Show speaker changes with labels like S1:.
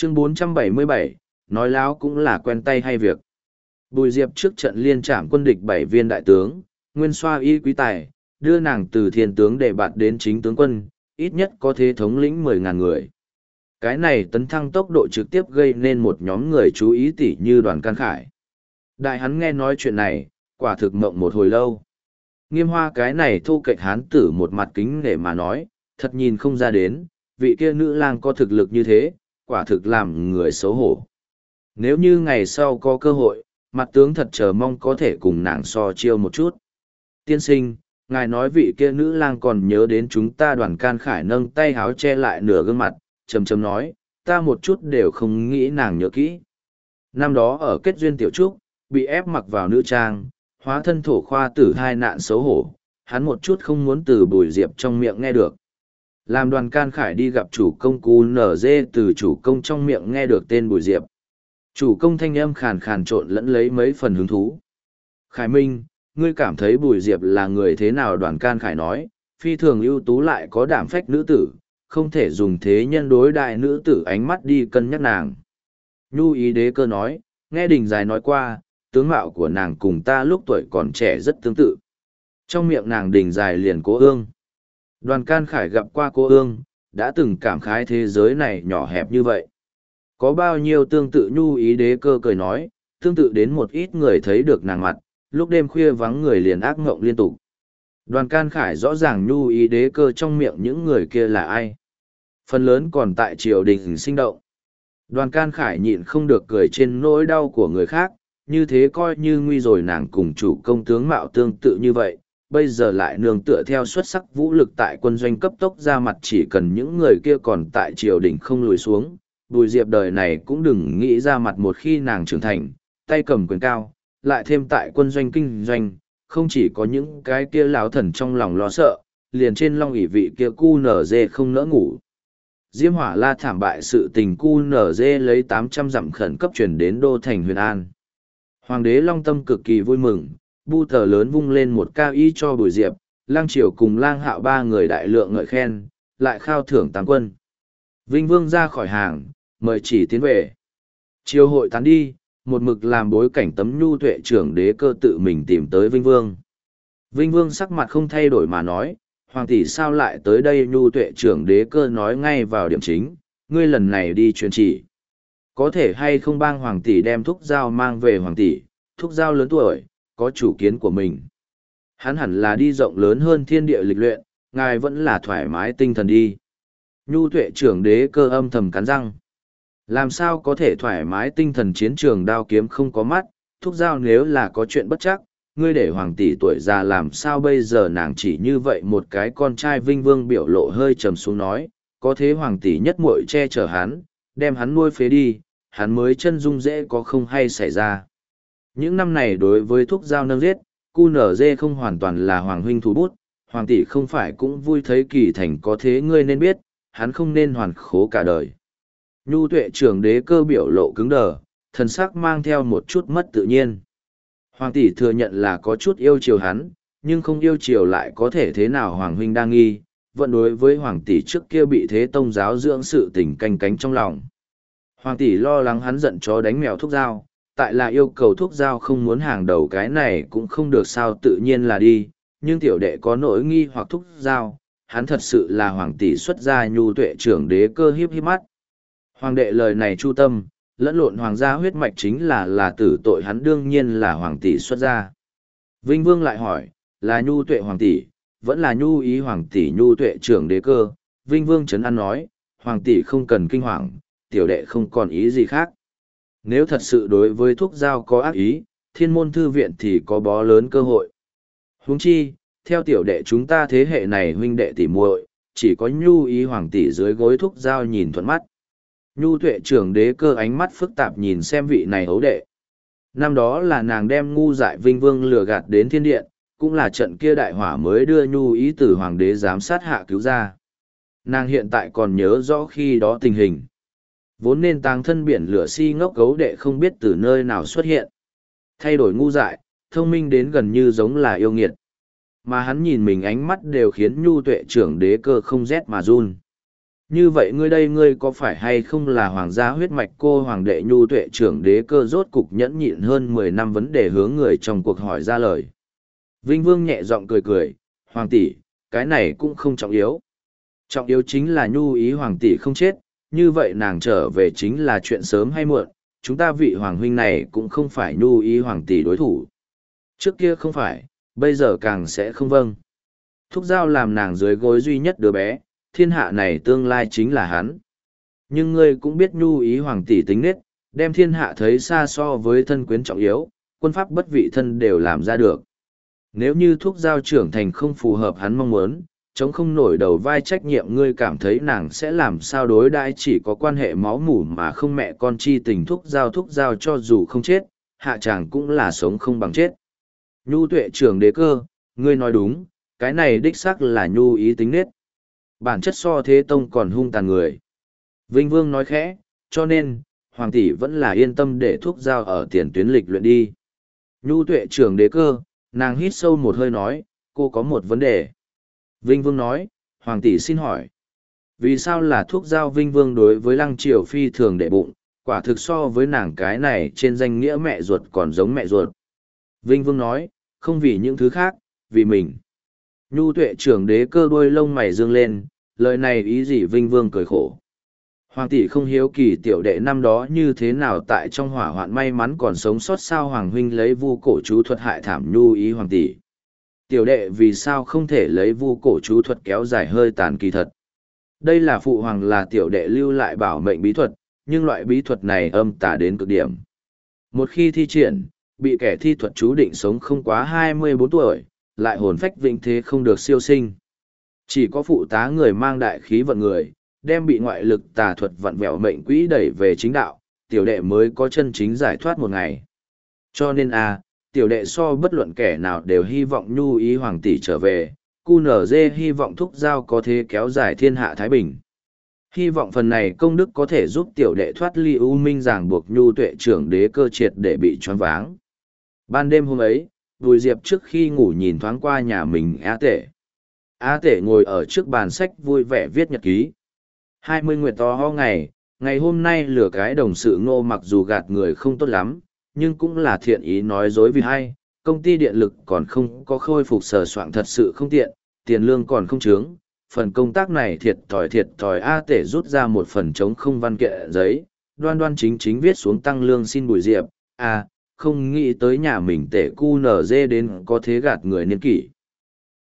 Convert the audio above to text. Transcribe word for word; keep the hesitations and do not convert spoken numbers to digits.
S1: Chương bốn trăm bảy mươi bảy, nói láo cũng là quen tay hay việc. Bùi Diệp trước trận liên trảm quân địch bảy viên đại tướng, nguyên xoa y quý tài, đưa nàng từ thiên tướng để bạt đến chính tướng quân, ít nhất có thế thống lĩnh mười ngàn người. Cái này tấn thăng tốc độ trực tiếp gây nên một nhóm người chú ý tỉ như Đoàn Can Khải. Đại hắn nghe nói chuyện này, quả thực mộng một hồi lâu. Nghiêm Hoa cái này thu kệch hán tử một mặt kính nể mà nói, thật nhìn không ra đến, vị kia nữ lang có thực lực như thế, quả thực làm người xấu hổ. Nếu như ngày sau có cơ hội, mặt tướng thật chờ mong có thể cùng nàng so chiêu một chút. Tiên sinh, ngài nói vị kia nữ lang còn nhớ đến chúng ta. Đoàn Can Khải nâng tay háo che lại nửa gương mặt, chầm chầm nói, ta một chút đều không nghĩ nàng nhớ kỹ. Năm đó ở kết duyên tiểu trúc, bị ép mặc vào nữ trang, hóa thân thổ khoa tử hai nạn xấu hổ, hắn một chút không muốn từ Bùi Diệp trong miệng nghe được. Làm Đoàn Can Khải đi gặp chủ công cu nở dê, từ chủ công trong miệng nghe được tên Bùi Diệp. Chủ công thanh âm khàn khàn trộn lẫn lấy mấy phần hứng thú. Khải Minh, ngươi cảm thấy Bùi Diệp là người thế nào? Đoàn Can Khải nói, phi thường ưu tú lại có đảm phách nữ tử, không thể dùng thế nhân đối đại nữ tử ánh mắt đi cân nhắc nàng. Nhu Ý Đế Cơ nói, nghe Đình Dài nói qua, tướng mạo của nàng cùng ta lúc tuổi còn trẻ rất tương tự. Trong miệng nàng Đình Dài liền Cố Ương. Đoàn Can Khải gặp qua Cố Ương, đã từng cảm khái thế giới này nhỏ hẹp như vậy. Có bao nhiêu tương tự? Nhu Ý Đế Cơ cười nói, tương tự đến một ít người thấy được nàng mặt, lúc đêm khuya vắng người liền ác ngộng liên tục. Đoàn Can Khải rõ ràng Nhu Ý Đế Cơ trong miệng những người kia là ai. Phần lớn còn tại triều đình sinh động. Đoàn Can Khải nhịn không được cười trên nỗi đau của người khác, như thế coi như nguy rồi. Nàng cùng chủ công tướng mạo tương tự như vậy, bây giờ lại nương tựa theo xuất sắc vũ lực tại quân doanh cấp tốc ra mặt, chỉ cần những người kia còn tại triều đình không lùi xuống. Bùi Diệp đời này cũng đừng nghĩ ra mặt. Một khi nàng trưởng thành, tay cầm quyền cao, lại thêm tại quân doanh kinh doanh, không chỉ có những cái kia lão thần trong lòng lo sợ, liền trên long ỷ vị kia cu nở dê không nỡ ngủ. Diêm Hỏa La thảm bại sự tình, cu nở dê lấy tám trăm dặm khẩn cấp chuyển đến đô thành Huyền An. Hoàng đế Long Tâm cực kỳ vui mừng, bu tờ lớn vung lên một cao ý cho Bùi Diệp, Lang Triều cùng Lang Hạo ba người đại lượng ngợi khen, lại khao thưởng tám quân. Vinh Vương ra khỏi hàng, mời chỉ tiến về. Triều hội tán đi, một mực làm bối cảnh Tấm Nhu Tuệ trưởng Đế Cơ tự mình tìm tới Vinh Vương. Vinh Vương sắc mặt không thay đổi mà nói, Hoàng tỷ sao lại tới đây? Nhu Tuệ trưởng Đế Cơ nói ngay vào điểm chính, ngươi lần này đi truyền chỉ. Có thể hay không bang Hoàng tỷ đem Thúc Giao mang về? Hoàng tỷ, Thúc Giao lớn tuổi, có chủ kiến của mình. Hắn hẳn là đi rộng lớn hơn thiên địa lịch luyện, ngài vẫn là thoải mái tinh thần đi. Nhu Tuệ trưởng Đế Cơ âm thầm cắn răng. Làm sao có thể thoải mái tinh thần? Chiến trường đao kiếm không có mắt, Thúc Giao nếu là có chuyện bất chắc, ngươi để Hoàng tỷ tuổi già làm sao bây giờ? Nàng chỉ như vậy một cái con trai. Vinh Vương biểu lộ hơi trầm xuống nói, có thế Hoàng tỷ nhất muội che chở hắn, đem hắn nuôi phế đi, hắn mới chân dung dễ có không hay xảy ra. Những năm này đối với Thúc Giao nâng giết, cu nở dê không hoàn toàn là Hoàng huynh thủ bút, Hoàng tỷ không phải cũng vui thấy kỳ thành, có thế ngươi nên biết, hắn không nên hoàn khố cả đời. Nhu Tuệ trưởng Đế Cơ biểu lộ cứng đờ, thần sắc mang theo một chút mất tự nhiên. Hoàng tỷ thừa nhận là có chút yêu chiều hắn, nhưng không yêu chiều lại có thể thế nào? Hoàng huynh đang nghi, vẫn đối với Hoàng tỷ trước kia bị Thế Tông giáo dưỡng sự tình canh cánh trong lòng. Hoàng tỷ lo lắng hắn giận chó đánh mèo Thúc Giao, tại là yêu cầu Thúc Giao không muốn hàng đầu, cái này cũng không được sao, tự nhiên là đi, nhưng tiểu đệ có nỗi nghi hoặc Thúc Giao, hắn thật sự là Hoàng tỷ xuất gia? Nhu Tuệ trưởng Đế Cơ hiếp hiếp mắt. Hoàng đệ lời này chu tâm, lẫn lộn hoàng gia huyết mạch chính là là tử tội, hắn đương nhiên là Hoàng tỷ xuất gia. Vinh Vương lại hỏi, là Nhu Tuệ Hoàng tỷ, vẫn là Nhu Ý Hoàng tỷ? Nhu Tuệ trưởng Đế Cơ. Vinh Vương trấn an nói, Hoàng tỷ không cần kinh hoàng, tiểu đệ không còn ý gì khác. Nếu thật sự đối với Thúc Giao có ác ý, Thiên Môn Thư Viện thì có bó lớn cơ hội. Huống chi, theo tiểu đệ chúng ta thế hệ này huynh đệ tỷ muội, chỉ có Nhu Ý Hoàng tỷ dưới gối Thúc Giao nhìn thuận mắt. Nhu Tuệ trưởng Đế Cơ ánh mắt phức tạp nhìn xem vị này ấu đệ. Năm đó là nàng đem ngu dại Vinh Vương lừa gạt đến thiên điện, cũng là trận kia đại hỏa mới đưa Nhu Ý từ Hoàng đế giám sát hạ cứu ra. Nàng hiện tại còn nhớ rõ khi đó tình hình. Vốn nên táng thân biển lửa si ngốc gấu đệ không biết từ nơi nào xuất hiện. Thay đổi ngu dại, thông minh đến gần như giống là yêu nghiệt. Mà hắn nhìn mình ánh mắt đều khiến Nhu Tuệ trưởng Đế Cơ không rét mà run. Như vậy ngươi đây ngươi có phải hay không là hoàng gia huyết mạch cô hoàng đệ nhu tuệ trưởng đế cơ rốt cục nhẫn nhịn hơn mười năm vấn đề hướng người trong cuộc hỏi ra lời. Vinh Vương nhẹ giọng cười cười, hoàng tỷ, cái này cũng không trọng yếu. Trọng yếu chính là nhu ý hoàng tỷ không chết, như vậy nàng trở về chính là chuyện sớm hay muộn, chúng ta vị hoàng huynh này cũng không phải nhu ý hoàng tỷ đối thủ. Trước kia không phải, bây giờ càng sẽ không vâng. Thúc Giao làm nàng dưới gối duy nhất đứa bé, thiên hạ này tương lai chính là hắn. Nhưng ngươi cũng biết nhu ý hoàng tỷ tính nết, đem thiên hạ thấy xa so với thân quyến trọng yếu, quân pháp bất vị thân đều làm ra được. Nếu như Thúc Giao trưởng thành không phù hợp hắn mong muốn, chống không nổi đầu vai trách nhiệm, ngươi cảm thấy nàng sẽ làm sao đối đãi chỉ có quan hệ máu mủ mà không mẹ con chi tình. Thúc Giao Thúc Giao cho dù không chết, hạ chàng cũng là sống không bằng chết. Nhu tuệ trưởng đế cơ, ngươi nói đúng, cái này đích xác là nhu ý tính nết. Bản chất so thế tông còn hung tàn người. Vinh Vương nói khẽ, cho nên, hoàng tỷ vẫn là yên tâm để Thúc Giao ở tiền tuyến lịch luyện đi. Nhu tuệ trưởng đế cơ, nàng hít sâu một hơi nói, cô có một vấn đề. Vinh Vương nói, hoàng tỷ xin hỏi. Vì sao là Thúc Giao? Vinh Vương đối với Lăng Triều phi thường đệ bụng, quả thực so với nàng cái này trên danh nghĩa mẹ ruột còn giống mẹ ruột. Vinh Vương nói, không vì những thứ khác, vì mình. Nhu tuệ trưởng đế cơ đuôi lông mày dương lên, lời này ý gì? Vinh Vương cười khổ. Hoàng tỷ không hiếu kỳ tiểu đệ năm đó như thế nào tại trong hỏa hoạn may mắn còn sống sót sao? Hoàng huynh lấy vu cổ chú thuật hại thảm nhu ý hoàng tỷ. Tiểu đệ vì sao không thể lấy vu cổ chú thuật kéo dài hơi tàn kỳ thật? Đây là phụ hoàng là tiểu đệ lưu lại bảo mệnh bí thuật, nhưng loại bí thuật này âm tà đến cực điểm. Một khi thi triển, bị kẻ thi thuật chú định sống không quá hai mươi bốn tuổi, lại hồn phách vĩnh thế không được siêu sinh. Chỉ có phụ tá người mang đại khí vận người, đem bị ngoại lực tà thuật vặn vẹo mệnh quỹ đẩy về chính đạo, tiểu đệ mới có chân chính giải thoát một ngày. Cho nên a, tiểu đệ so bất luận kẻ nào đều hy vọng nhu ý hoàng tỷ trở về, cu nở dê hy vọng Thúc Giao có thể kéo dài thiên hạ thái bình. Hy vọng phần này công đức có thể giúp tiểu đệ thoát ly u minh ràng buộc. Nhu tuệ trưởng đế cơ triệt để bị choáng váng. Ban đêm hôm ấy, Bùi Diệp trước khi ngủ nhìn thoáng qua nhà mình Á Tể. Á Tể ngồi ở trước bàn sách vui vẻ viết nhật ký. Hai mươi nguyệt to ho ngày, ngày hôm nay lừa cái đồng sự Ngô mặc dù gạt người không tốt lắm, nhưng cũng là thiện ý nói dối vì hay, công ty điện lực còn không có khôi phục sờ soạn thật sự không tiện, tiền lương còn không chướng, phần công tác này thiệt thòi thiệt thòi. A Tể rút ra một phần trống không văn kiện giấy, đoan đoan chính chính viết xuống tăng lương xin Bùi Diệp. À, không nghĩ tới nhà mình Tể cu nở dê đến có thế gạt người niên kỷ,